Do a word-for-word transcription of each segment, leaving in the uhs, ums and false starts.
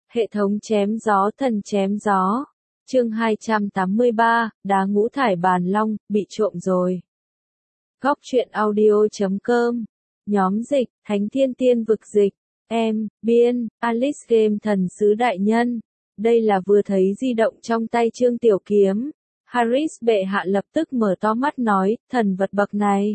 Hệ thống chém gió thần chém gió. Chương hai trăm tám mươi ba, đá ngũ thải bàn long, bị trộm rồi. Góc truyện audio chấm com. Nhóm dịch, Thánh Thiên Tiên Vực dịch. Em, biên, Alice Game thần sứ đại nhân. Đây là vừa thấy di động trong tay Trương Tiểu Kiếm. Harris bệ hạ lập tức mở to mắt nói, thần vật bậc này.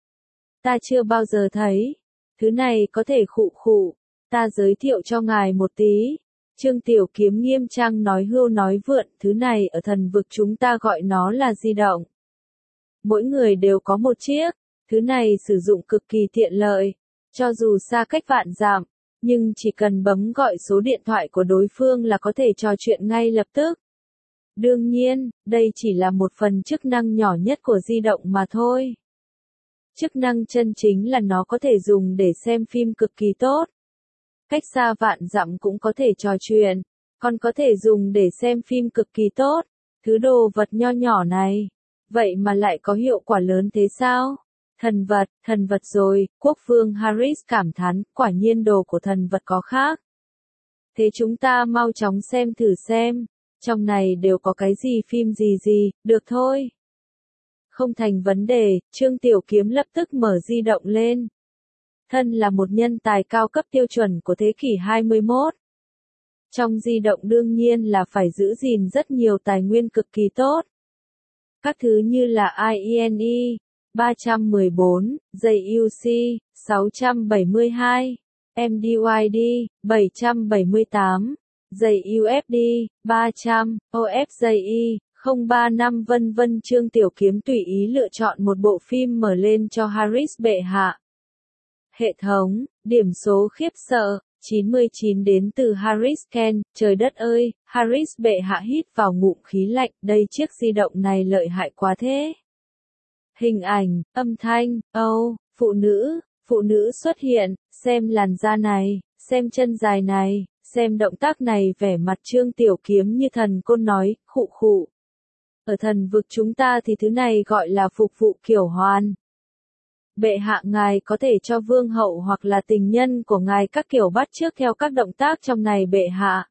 Ta chưa bao giờ thấy. Thứ này có thể khụ khụ. Ta giới thiệu cho ngài một tí. Trương Tiểu Kiếm nghiêm trang nói hưu nói vượn, thứ này ở thần vực chúng ta gọi nó là di động. Mỗi người đều có một chiếc, thứ này sử dụng cực kỳ tiện lợi, cho dù xa cách vạn dặm, nhưng chỉ cần bấm gọi số điện thoại của đối phương là có thể trò chuyện ngay lập tức. Đương nhiên, đây chỉ là một phần chức năng nhỏ nhất của di động mà thôi. Chức năng chân chính là nó có thể dùng để xem phim cực kỳ tốt. Cách xa vạn dặm cũng có thể trò chuyện, còn có thể dùng để xem phim cực kỳ tốt. Thứ đồ vật nho nhỏ này, vậy mà lại có hiệu quả lớn thế sao? Thần vật, thần vật rồi, quốc vương Harris cảm thán, quả nhiên đồ của thần vật có khác. Thế chúng ta mau chóng xem thử xem, trong này đều có cái gì phim gì gì, được thôi. Không thành vấn đề, Trương Tiểu Kiếm lập tức mở di động lên. Thân là một nhân tài cao cấp tiêu chuẩn của thế kỷ hai mươi mốt. Trong di động đương nhiên là phải giữ gìn rất nhiều tài nguyên cực kỳ tốt. Các thứ như là i en e, ba trăm mười bốn, dây u xê, sáu trăm bảy mươi hai, em đê i đê, bảy trăm bảy mươi tám, dây u ép đê, ba trăm, o ép gi i, không ba năm vân vân. Trương Tiểu Kiếm tùy ý lựa chọn một bộ phim mở lên cho Harris bệ hạ. Hệ thống, điểm số khiếp sợ, chín mươi chín đến từ Harris Ken, trời đất ơi, Harris bệ hạ hít vào ngụm khí lạnh, đây chiếc di động này lợi hại quá thế. Hình ảnh, âm thanh, âu, phụ nữ, phụ nữ xuất hiện, xem làn da này, xem chân dài này, xem động tác này, vẻ mặt Trương Tiểu Kiếm như thần côn nói, khụ khụ. Ở thần vực chúng ta thì thứ này gọi là phục vụ kiểu hoàn. Bệ hạ ngài có thể cho vương hậu hoặc là tình nhân của ngài các kiểu bắt chước theo các động tác trong này bệ hạ.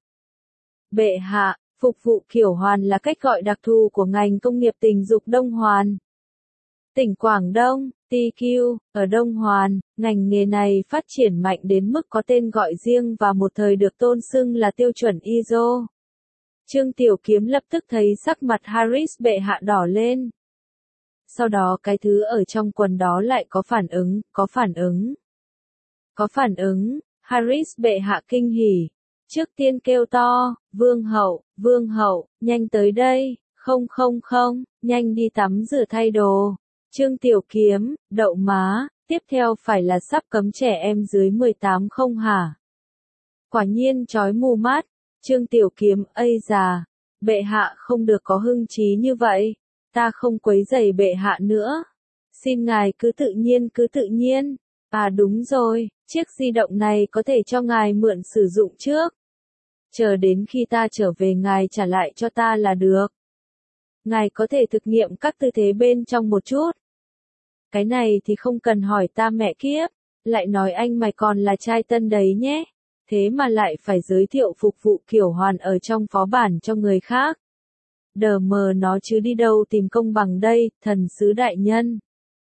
Bệ hạ, phục vụ kiểu hoàn là cách gọi đặc thù của ngành công nghiệp tình dục Đông Hoàn. Tỉnh Quảng Đông, tê quy, ở Đông Hoàn, ngành nghề này phát triển mạnh đến mức có tên gọi riêng và một thời được tôn xưng là tiêu chuẩn i ét o. Trương Tiểu Kiếm lập tức thấy sắc mặt Harris bệ hạ đỏ lên. Sau đó cái thứ ở trong quần đó lại có phản ứng, có phản ứng. Có phản ứng, Harris bệ hạ kinh hỉ. Trước tiên kêu to, vương hậu, vương hậu, nhanh tới đây, không không không, nhanh đi tắm rửa thay đồ. Trương Tiểu Kiếm, đậu má, tiếp theo phải là sắp cấm trẻ em dưới mười tám không hả? Quả nhiên chói mù mắt, Trương Tiểu Kiếm, ây già, bệ hạ không được có hưng trí như vậy. Ta không quấy rầy bệ hạ nữa. Xin ngài cứ tự nhiên cứ tự nhiên. À đúng rồi, chiếc di động này có thể cho ngài mượn sử dụng trước. Chờ đến khi ta trở về ngài trả lại cho ta là được. Ngài có thể thực nghiệm các tư thế bên trong một chút. Cái này thì không cần hỏi ta mẹ kiếp. Lại nói anh mày còn là trai tân đấy nhé. Thế mà lại phải giới thiệu phục vụ kiểu hoàn ở trong phó bản cho người khác. Đờ mờ nó chứ đi đâu tìm công bằng đây, thần sứ đại nhân.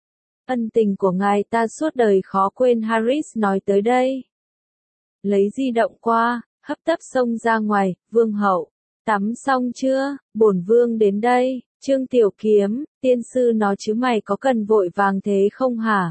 Ân tình của ngài ta suốt đời khó quên. Harris nói tới đây. Lấy di động qua, hấp tấp xông ra ngoài, vương hậu. Tắm xong chưa, bổn vương đến đây. Trương Tiểu Kiếm, tiên sư nó chứ mày có cần vội vàng thế không hả?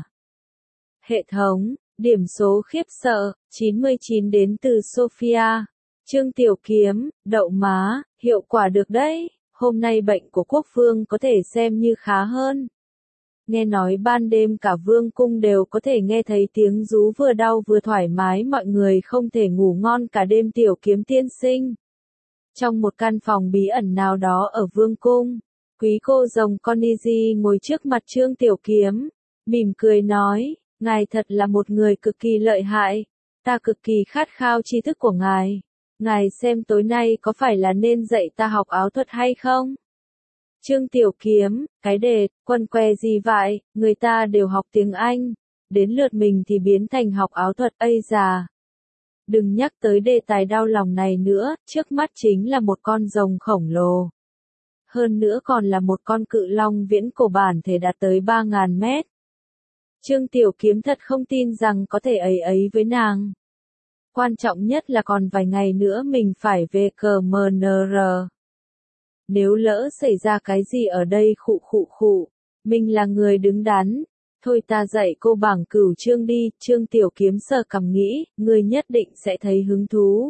Hệ thống, điểm số khiếp sợ, chín mươi chín đến từ Sophia. Trương Tiểu Kiếm, đậu má, hiệu quả được đấy. Hôm nay bệnh của quốc vương có thể xem như khá hơn. Nghe nói ban đêm cả vương cung đều có thể nghe thấy tiếng rú vừa đau vừa thoải mái, mọi người không thể ngủ ngon cả đêm. Tiểu Kiếm tiên sinh. Trong một căn phòng bí ẩn nào đó ở vương cung, quý cô rồng Coniji ngồi trước mặt Trương Tiểu Kiếm, mỉm cười nói, ngài thật là một người cực kỳ lợi hại, ta cực kỳ khát khao tri thức của ngài. Ngài xem tối nay có phải là nên dạy ta học áo thuật hay không? Trương Tiểu Kiếm, cái đề, quần què gì vậy, người ta đều học tiếng Anh. Đến lượt mình thì biến thành học áo thuật, ây già. Đừng nhắc tới đề tài đau lòng này nữa, trước mắt chính là một con rồng khổng lồ. Hơn nữa còn là một con cự long viễn cổ bản thể đạt tới ba ngàn mét. Trương Tiểu Kiếm thật không tin rằng có thể ấy ấy với nàng. Quan trọng nhất là còn vài ngày nữa mình phải về cờ em en rờ. Nếu lỡ xảy ra cái gì ở đây khụ khụ khụ, mình là người đứng đắn. Thôi ta dạy cô bảng cửu chương đi, Trương Tiểu Kiếm sờ cằm nghĩ, người nhất định sẽ thấy hứng thú.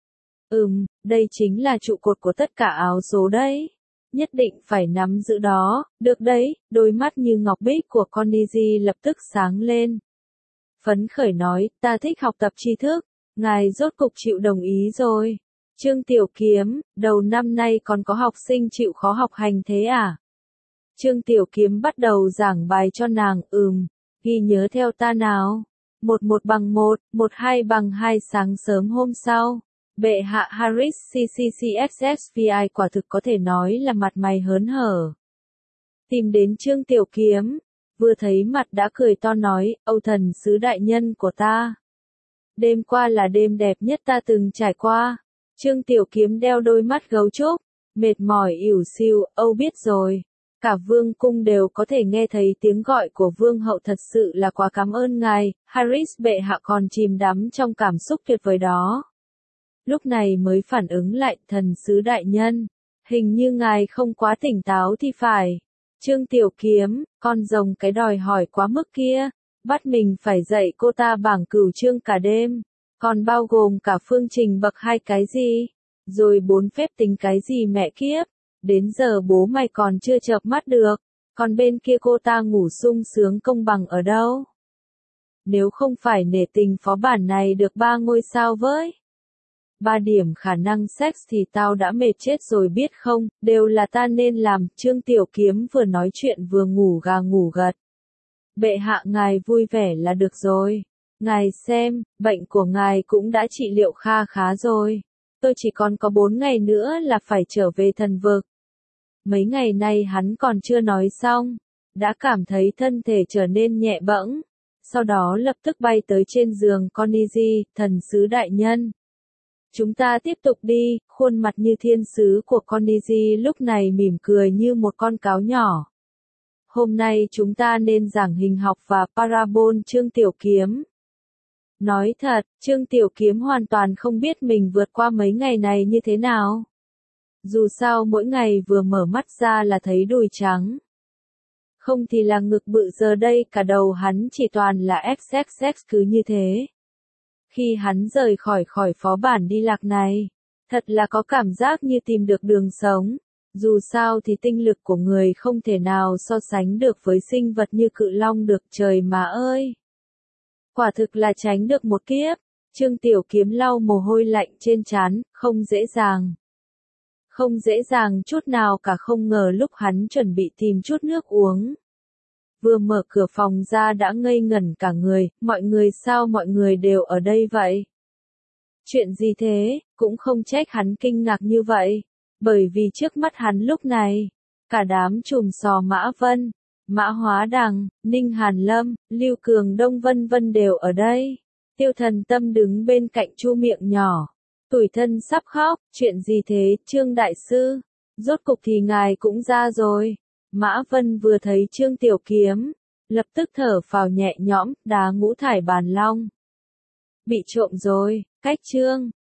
Ừm, đây chính là trụ cột của tất cả áo số đấy. Nhất định phải nắm giữ đó, được đấy, đôi mắt như ngọc bích của Connie lập tức sáng lên. Phấn khởi nói, ta thích học tập tri thức, ngài rốt cục chịu đồng ý rồi. Trương Tiểu Kiếm, đầu năm nay còn có học sinh chịu khó học hành thế à? Trương Tiểu Kiếm bắt đầu giảng bài cho nàng, ừm, ghi nhớ theo ta nào. Một một bằng một, một hai bằng hai sáng sớm hôm sau. Bệ hạ Harris xê xê xê ét ét vê i quả thực có thể nói là mặt mày hớn hở. Tìm đến Trương Tiểu Kiếm, vừa thấy mặt đã cười to nói, Âu thần sứ đại nhân của ta. Đêm qua là đêm đẹp nhất ta từng trải qua. Trương Tiểu Kiếm đeo đôi mắt gấu trúc, mệt mỏi ỉu xìu, Âu biết rồi. Cả vương cung đều có thể nghe thấy tiếng gọi của vương hậu, thật sự là quá cảm ơn ngài, Harris bệ hạ còn chìm đắm trong cảm xúc tuyệt vời đó. Lúc này mới phản ứng lại, thần sứ đại nhân, hình như ngài không quá tỉnh táo thì phải. Trương Tiểu Kiếm, con rồng cái đòi hỏi quá mức kia, bắt mình phải dạy cô ta bảng cửu chương cả đêm, còn bao gồm cả phương trình bậc hai cái gì, rồi bốn phép tính cái gì mẹ kiếp, đến giờ bố mày còn chưa chợp mắt được, còn bên kia cô ta ngủ sung sướng công bằng ở đâu. Nếu không phải nể tình phó bản này được ba ngôi sao với ba điểm khả năng sex thì tao đã mệt chết rồi biết không, đều là ta nên làm. Trương Tiểu Kiếm vừa nói chuyện vừa ngủ gà ngủ gật. Bệ hạ ngài vui vẻ là được rồi. Ngài xem, bệnh của ngài cũng đã trị liệu kha khá rồi. Tôi chỉ còn có bốn ngày nữa là phải trở về thần vực. Mấy ngày nay hắn còn chưa nói xong, đã cảm thấy thân thể trở nên nhẹ bẫng. Sau đó lập tức bay tới trên giường Connie, thần sứ đại nhân. Chúng ta tiếp tục đi, khuôn mặt như thiên sứ của Connie lúc này mỉm cười như một con cáo nhỏ. Hôm nay chúng ta nên giảng hình học và parabol. Trương Tiểu Kiếm. Nói thật, Trương Tiểu Kiếm hoàn toàn không biết mình vượt qua mấy ngày này như thế nào. Dù sao mỗi ngày vừa mở mắt ra là thấy đùi trắng. Không thì là ngực bự, giờ đây cả đầu hắn chỉ toàn là ích ích ích cứ như thế. Khi hắn rời khỏi khỏi phó bản đi lạc này, thật là có cảm giác như tìm được đường sống. Dù sao thì tinh lực của người không thể nào so sánh được với sinh vật như cự long được, trời mà ơi. Quả thực là tránh được một kiếp. Trương Tiểu Kiếm lau mồ hôi lạnh trên trán, không dễ dàng. Không dễ dàng chút nào cả, không ngờ lúc hắn chuẩn bị tìm chút nước uống. Vừa mở cửa phòng ra đã ngây ngẩn cả người, mọi người sao mọi người đều ở đây vậy? Chuyện gì thế, cũng không trách hắn kinh ngạc như vậy, bởi vì trước mắt hắn lúc này, cả đám trùm sò Mã Vân, Mã Hóa Đằng, Ninh Hàn Lâm, Lưu Cường Đông vân vân đều ở đây. Tiêu Thần Tâm đứng bên cạnh chu miệng nhỏ, tủi thân sắp khóc, chuyện gì thế, Trương Đại Sư? Rốt cục thì ngài cũng ra rồi. Mã Vân vừa thấy Trương Tiểu Kiếm, lập tức thở phào nhẹ nhõm, đá ngũ thải bàn long. Bị trộm rồi, cách Trương